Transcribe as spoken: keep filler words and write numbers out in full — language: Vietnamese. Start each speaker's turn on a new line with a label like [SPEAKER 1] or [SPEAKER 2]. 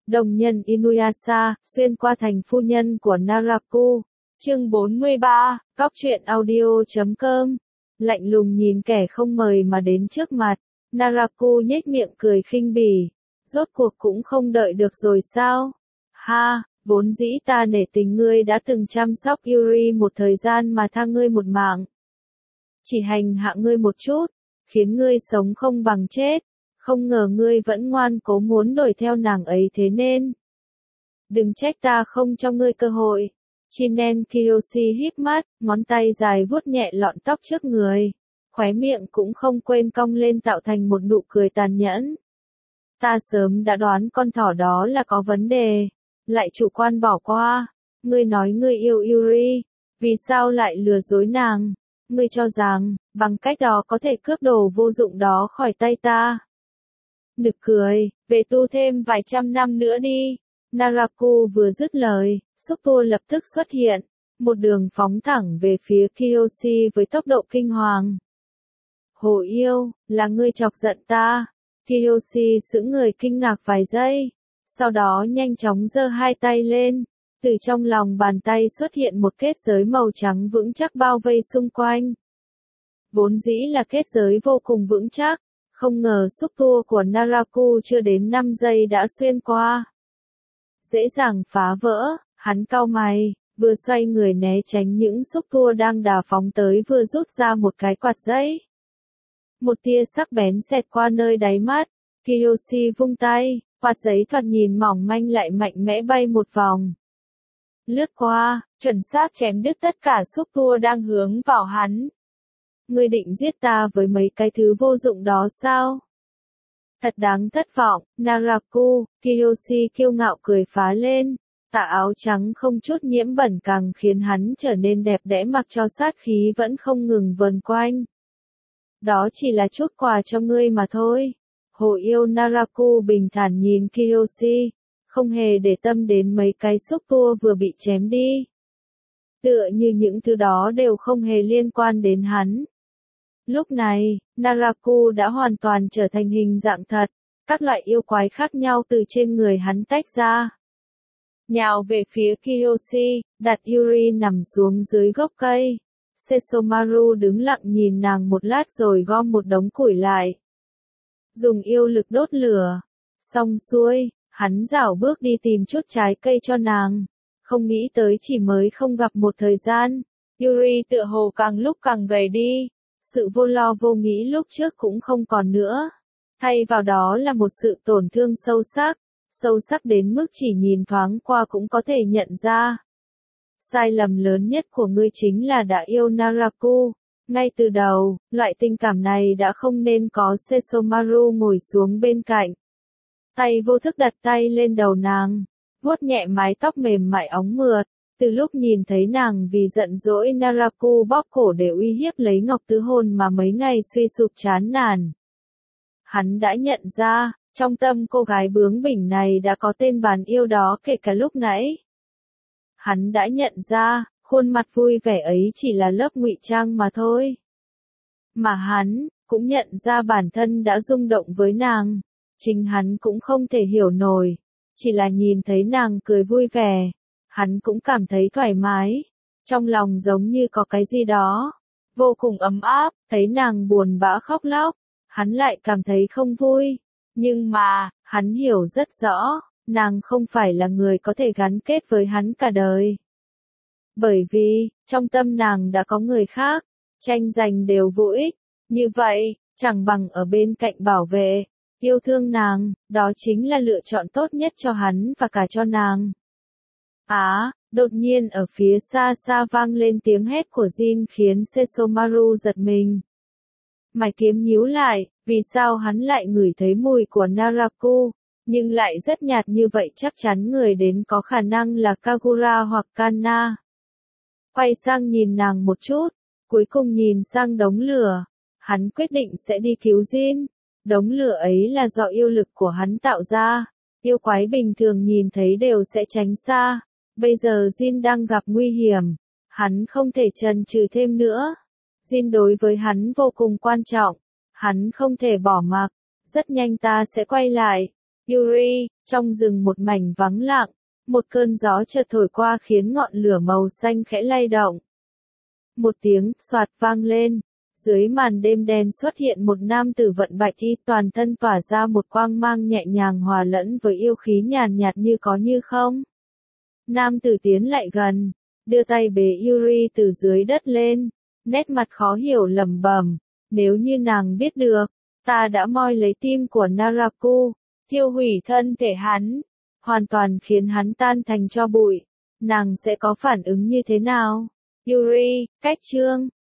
[SPEAKER 1] Đồng nhân Inuyasha, xuyên qua thành phu nhân của Naraku. Chương bốn mươi ba, Góc truyện audio chấm com. Lạnh lùng nhìn kẻ không mời mà đến trước mặt, Naraku nhếch miệng cười khinh bỉ. Rốt cuộc cũng không đợi được rồi sao? Ha, vốn dĩ ta nể tình ngươi đã từng chăm sóc Yuri một thời gian mà tha ngươi một mạng. Chỉ hành hạ ngươi một chút, khiến ngươi sống không bằng chết. Không ngờ ngươi vẫn ngoan cố muốn đuổi theo nàng ấy thế nên. Đừng trách ta không cho ngươi cơ hội. Chinen Kiyoshi híp mắt, ngón tay dài vuốt nhẹ lọn tóc trước người. Khóe miệng cũng không quên cong lên tạo thành một nụ cười tàn nhẫn. Ta sớm đã đoán con thỏ đó là có vấn đề. Lại chủ quan bỏ qua. Ngươi nói ngươi yêu Yuri. Vì sao lại lừa dối nàng? Ngươi cho rằng, bằng cách đó có thể cướp đồ vô dụng đó khỏi tay ta. Nực cười, về tu thêm vài trăm năm nữa đi. Naraku vừa dứt lời, Suppo lập tức xuất hiện, một đường phóng thẳng về phía Kiyoshi với tốc độ kinh hoàng. Hồ yêu, là ngươi chọc giận ta. Kiyoshi sững người kinh ngạc vài giây, sau đó nhanh chóng giơ hai tay lên, từ trong lòng bàn tay xuất hiện một kết giới màu trắng vững chắc bao vây xung quanh. Vốn dĩ là kết giới vô cùng vững chắc. Không ngờ Suppo của Naraku chưa đến năm giây đã xuyên qua. Dễ dàng phá vỡ, hắn cau mày, vừa xoay người né tránh những Suppo đang đà phóng tới vừa rút ra một cái quạt giấy. Một tia sắc bén xẹt qua nơi đáy mắt, Kiyoshi vung tay, quạt giấy thoạt nhìn mỏng manh lại mạnh mẽ bay một vòng. Lướt qua, chuẩn xác chém đứt tất cả Suppo đang hướng vào hắn. Ngươi định giết ta với mấy cái thứ vô dụng đó sao? Thật đáng thất vọng, Naraku. Kiyoshi kiêu ngạo cười phá lên. Tà áo trắng không chút nhiễm bẩn càng khiến hắn trở nên đẹp đẽ mặc cho sát khí vẫn không ngừng vần quanh. Đó chỉ là chút quà cho ngươi mà thôi. Hồ yêu Naraku bình thản nhìn Kiyoshi, không hề để tâm đến mấy cái Suppo vừa bị chém đi. Tựa như những thứ đó đều không hề liên quan đến hắn. Lúc này, Naraku đã hoàn toàn trở thành hình dạng thật, các loại yêu quái khác nhau từ trên người hắn tách ra. Nhào về phía Kiyoshi, đặt Yuri nằm xuống dưới gốc cây. Sesomaru đứng lặng nhìn nàng một lát rồi gom một đống củi lại. Dùng yêu lực đốt lửa. Xong xuôi, hắn rảo bước đi tìm chút trái cây cho nàng. Không nghĩ tới chỉ mới không gặp một thời gian, Yuri tựa hồ càng lúc càng gầy đi. Sự vô lo vô nghĩ lúc trước cũng không còn nữa. Thay vào đó là một sự tổn thương sâu sắc, sâu sắc đến mức chỉ nhìn thoáng qua cũng có thể nhận ra. Sai lầm lớn nhất của ngươi chính là đã yêu Naraku. Ngay từ đầu, loại tình cảm này đã không nên có. Sesomaru ngồi xuống bên cạnh. Tay vô thức đặt tay lên đầu nàng, vuốt nhẹ mái tóc mềm mại óng mượt. Từ lúc nhìn thấy nàng vì giận dỗi Naraku bóp cổ để uy hiếp lấy Ngọc Tứ Hôn mà mấy ngày suy sụp chán nản. Hắn đã nhận ra, trong tâm cô gái bướng bỉnh này đã có tên bán yêu đó kể cả lúc nãy. Hắn đã nhận ra, khuôn mặt vui vẻ ấy chỉ là lớp ngụy trang mà thôi. Mà hắn, cũng nhận ra bản thân đã rung động với nàng. Chính hắn cũng không thể hiểu nổi. Chỉ là nhìn thấy nàng cười vui vẻ. Hắn cũng cảm thấy thoải mái, trong lòng giống như có cái gì đó, vô cùng ấm áp, thấy nàng buồn bã khóc lóc, hắn lại cảm thấy không vui, nhưng mà, hắn hiểu rất rõ, nàng không phải là người có thể gắn kết với hắn cả đời. Bởi vì, trong tâm nàng đã có người khác, tranh giành đều vô ích, như vậy, chẳng bằng ở bên cạnh bảo vệ, yêu thương nàng, đó chính là lựa chọn tốt nhất cho hắn và cả cho nàng. Á, đột nhiên ở phía xa xa vang lên tiếng hét của Jin khiến Sesomaru giật mình. Mày kiếm nhíu lại, vì sao hắn lại ngửi thấy mùi của Naraku, nhưng lại rất nhạt như vậy chắc chắn người đến có khả năng là Kagura hoặc Kanna. Quay sang nhìn nàng một chút, cuối cùng nhìn sang đống lửa, hắn quyết định sẽ đi cứu Jin. Đống lửa ấy là do yêu lực của hắn tạo ra, yêu quái bình thường nhìn thấy đều sẽ tránh xa. Bây giờ Jin đang gặp nguy hiểm, hắn không thể chần chừ thêm nữa. Jin đối với hắn vô cùng quan trọng, hắn không thể bỏ mặc, rất nhanh ta sẽ quay lại. Yuri, trong rừng một mảnh vắng lặng, một cơn gió chợt thổi qua khiến ngọn lửa màu xanh khẽ lay động. Một tiếng xoạt vang lên, dưới màn đêm đen xuất hiện một nam tử vận bạch y, toàn thân tỏa ra một quang mang nhẹ nhàng hòa lẫn với yêu khí nhàn nhạt như có như không. Nam tử tiến lại gần, đưa tay bế Yuri từ dưới đất lên, nét mặt khó hiểu lẩm bẩm, nếu như nàng biết được, ta đã moi lấy tim của Naraku, thiêu hủy thân thể hắn, hoàn toàn khiến hắn tan thành tro bụi, nàng sẽ có phản ứng như thế nào? Yuri, cách chương